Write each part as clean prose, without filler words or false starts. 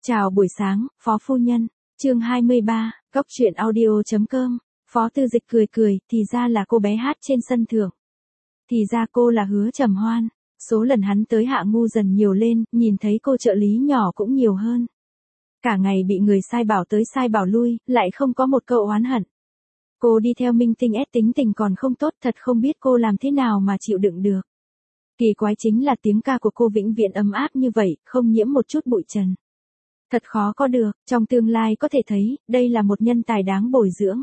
Chào buổi sáng, Phó phu nhân. Chương 23, Góc truyện audio.com. Phó Tư Dịch cười cười, thì ra là cô bé hát trên sân thượng. Thì ra cô là Hứa Trầm Hoan. Số lần hắn tới Hạ Ngu dần nhiều lên, nhìn thấy cô trợ lý nhỏ cũng nhiều hơn. Cả ngày bị người sai bảo tới sai bảo lui, lại không có một câu oán hận. Cô đi theo Minh Tinh S tính tình còn không tốt, thật không biết cô làm thế nào mà chịu đựng được. Kỳ quái chính là tiếng ca của cô vĩnh viễn ấm áp như vậy, không nhiễm một chút bụi trần. Thật khó có được, trong tương lai có thể thấy, đây là một nhân tài đáng bồi dưỡng.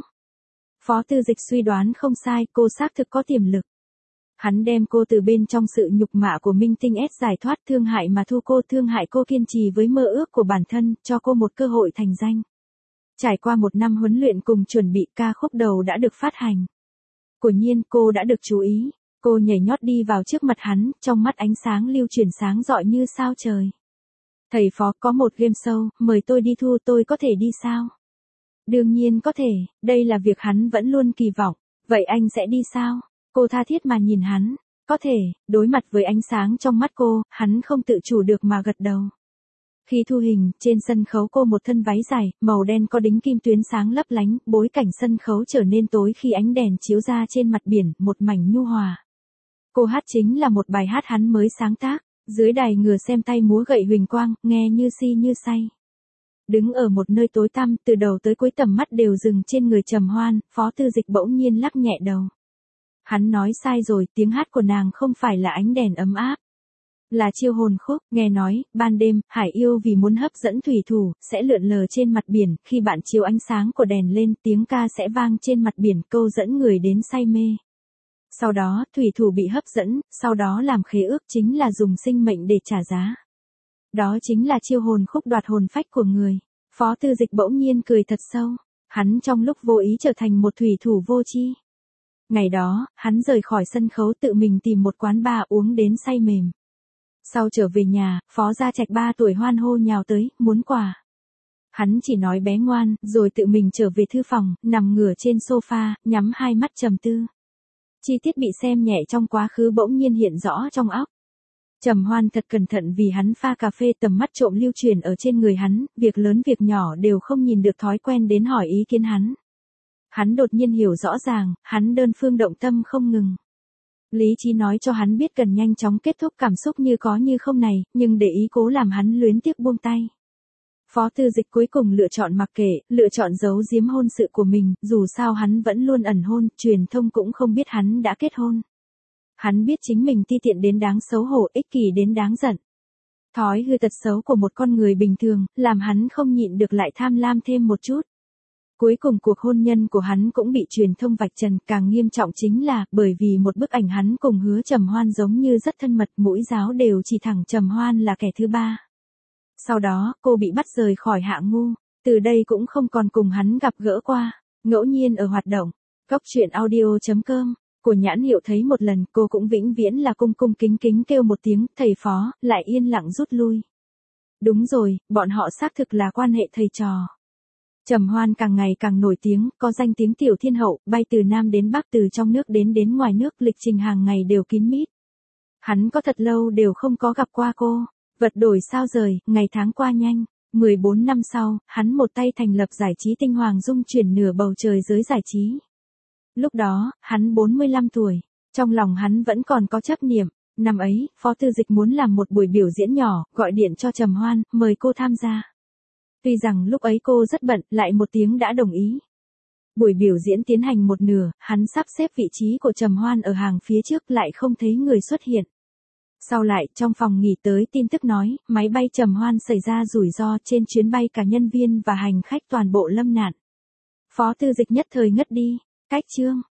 Phó Tư Dịch suy đoán không sai, cô xác thực có tiềm lực. Hắn đem cô từ bên trong sự nhục mạ của Minh Tinh S giải thoát, thương hại mà thu cô, thương hại cô kiên trì với mơ ước của bản thân, cho cô một cơ hội thành danh. Trải qua một năm huấn luyện cùng chuẩn bị, ca khúc đầu đã được phát hành. Quả nhiên cô đã được chú ý, cô nhảy nhót đi vào trước mặt hắn, trong mắt ánh sáng lưu chuyển sáng rọi như sao trời. Thầy Phó, có một game show, mời tôi đi thu, tôi có thể đi sao? Đương nhiên có thể, đây là việc hắn vẫn luôn kỳ vọng. Vậy anh sẽ đi sao? Cô tha thiết mà nhìn hắn. Có thể, đối mặt với ánh sáng trong mắt cô, hắn không tự chủ được mà gật đầu. Khi thu hình, trên sân khấu cô một thân váy dài, màu đen có đính kim tuyến sáng lấp lánh, bối cảnh sân khấu trở nên tối khi ánh đèn chiếu ra trên mặt biển, một mảnh nhu hòa. Cô hát chính là một bài hát hắn mới sáng tác. Dưới đài ngừa xem tay múa gậy huỳnh quang, nghe như si như say. Đứng ở một nơi tối tăm, từ đầu tới cuối tầm mắt đều dừng trên người Trầm Hoan, Phó Tư Dịch bỗng nhiên lắc nhẹ đầu. Hắn nói sai rồi, tiếng hát của nàng không phải là ánh đèn ấm áp. Là chiêu hồn khúc, nghe nói, ban đêm, hải yêu vì muốn hấp dẫn thủy thủ, sẽ lượn lờ trên mặt biển, khi bạn chiếu ánh sáng của đèn lên, tiếng ca sẽ vang trên mặt biển, câu dẫn người đến say mê. Sau đó, thủy thủ bị hấp dẫn, sau đó làm khế ước chính là dùng sinh mệnh để trả giá. Đó chính là chiêu hồn khúc đoạt hồn phách của người. Phó Tư Dịch bỗng nhiên cười thật sâu. Hắn trong lúc vô ý trở thành một thủy thủ vô tri. Ngày đó, hắn rời khỏi sân khấu tự mình tìm một quán bar uống đến say mềm. Sau trở về nhà, Phó Gia Trạch 3 tuổi hoan hô nhào tới, muốn quà. Hắn chỉ nói bé ngoan, rồi tự mình trở về thư phòng, nằm ngửa trên sofa, nhắm hai mắt trầm tư. Chi tiết bị xem nhẹ trong quá khứ bỗng nhiên hiện rõ trong óc. Trầm Hoan thật cẩn thận vì hắn pha cà phê, tầm mắt trộm lưu truyền ở trên người hắn, việc lớn việc nhỏ đều không nhìn được, thói quen đến hỏi ý kiến hắn. Hắn đột nhiên hiểu rõ ràng, hắn đơn phương động tâm không ngừng. Lý trí nói cho hắn biết cần nhanh chóng kết thúc cảm xúc như có như không này, nhưng để ý cố làm hắn luyến tiếc buông tay. Phó Tư Dịch cuối cùng lựa chọn mặc kệ, lựa chọn giấu giếm hôn sự của mình, dù sao hắn vẫn luôn ẩn hôn, truyền thông cũng không biết hắn đã kết hôn. Hắn biết chính mình ti tiện đến đáng xấu hổ, ích kỷ đến đáng giận. Thói hư tật xấu của một con người bình thường, làm hắn không nhịn được lại tham lam thêm một chút. Cuối cùng cuộc hôn nhân của hắn cũng bị truyền thông vạch trần, càng nghiêm trọng chính là, bởi vì một bức ảnh hắn cùng Hứa Trầm Hoan giống như rất thân mật, mũi giáo đều chỉ thẳng Trầm Hoan là kẻ thứ ba. Sau đó, cô bị bắt rời khỏi Hạ Ngu, từ đây cũng không còn cùng hắn gặp gỡ qua, ngẫu nhiên ở hoạt động. Góc truyện audio.com, của nhãn hiệu thấy một lần, cô cũng vĩnh viễn là cung cung kính kính kêu một tiếng, thầy Phó, lại yên lặng rút lui. Đúng rồi, bọn họ xác thực là quan hệ thầy trò. Trầm Hoan càng ngày càng nổi tiếng, có danh tiếng tiểu thiên hậu, bay từ Nam đến Bắc, từ trong nước đến ngoài nước, lịch trình hàng ngày đều kín mít. Hắn có thật lâu đều không có gặp qua cô. Vật đổi sao rời, ngày tháng qua nhanh. 14 năm sau, hắn một tay thành lập giải trí Tinh Hoàng Dung, chuyển nửa bầu trời giới giải trí. Lúc đó, hắn 45 tuổi. Trong lòng hắn vẫn còn có chấp niệm. Năm ấy, Phó Tư Dịch muốn làm một buổi biểu diễn nhỏ, gọi điện cho Trầm Hoan, mời cô tham gia. Tuy rằng lúc ấy cô rất bận, lại một tiếng đã đồng ý. Buổi biểu diễn tiến hành một nửa, hắn sắp xếp vị trí của Trầm Hoan ở hàng phía trước, lại không thấy người xuất hiện. Sau lại, trong phòng nghỉ tới tin tức nói, máy bay Trầm Hoan xảy ra rủi ro, trên chuyến bay cả nhân viên và hành khách toàn bộ lâm nạn. Phó Tư Dịch nhất thời ngất đi. Cách chương.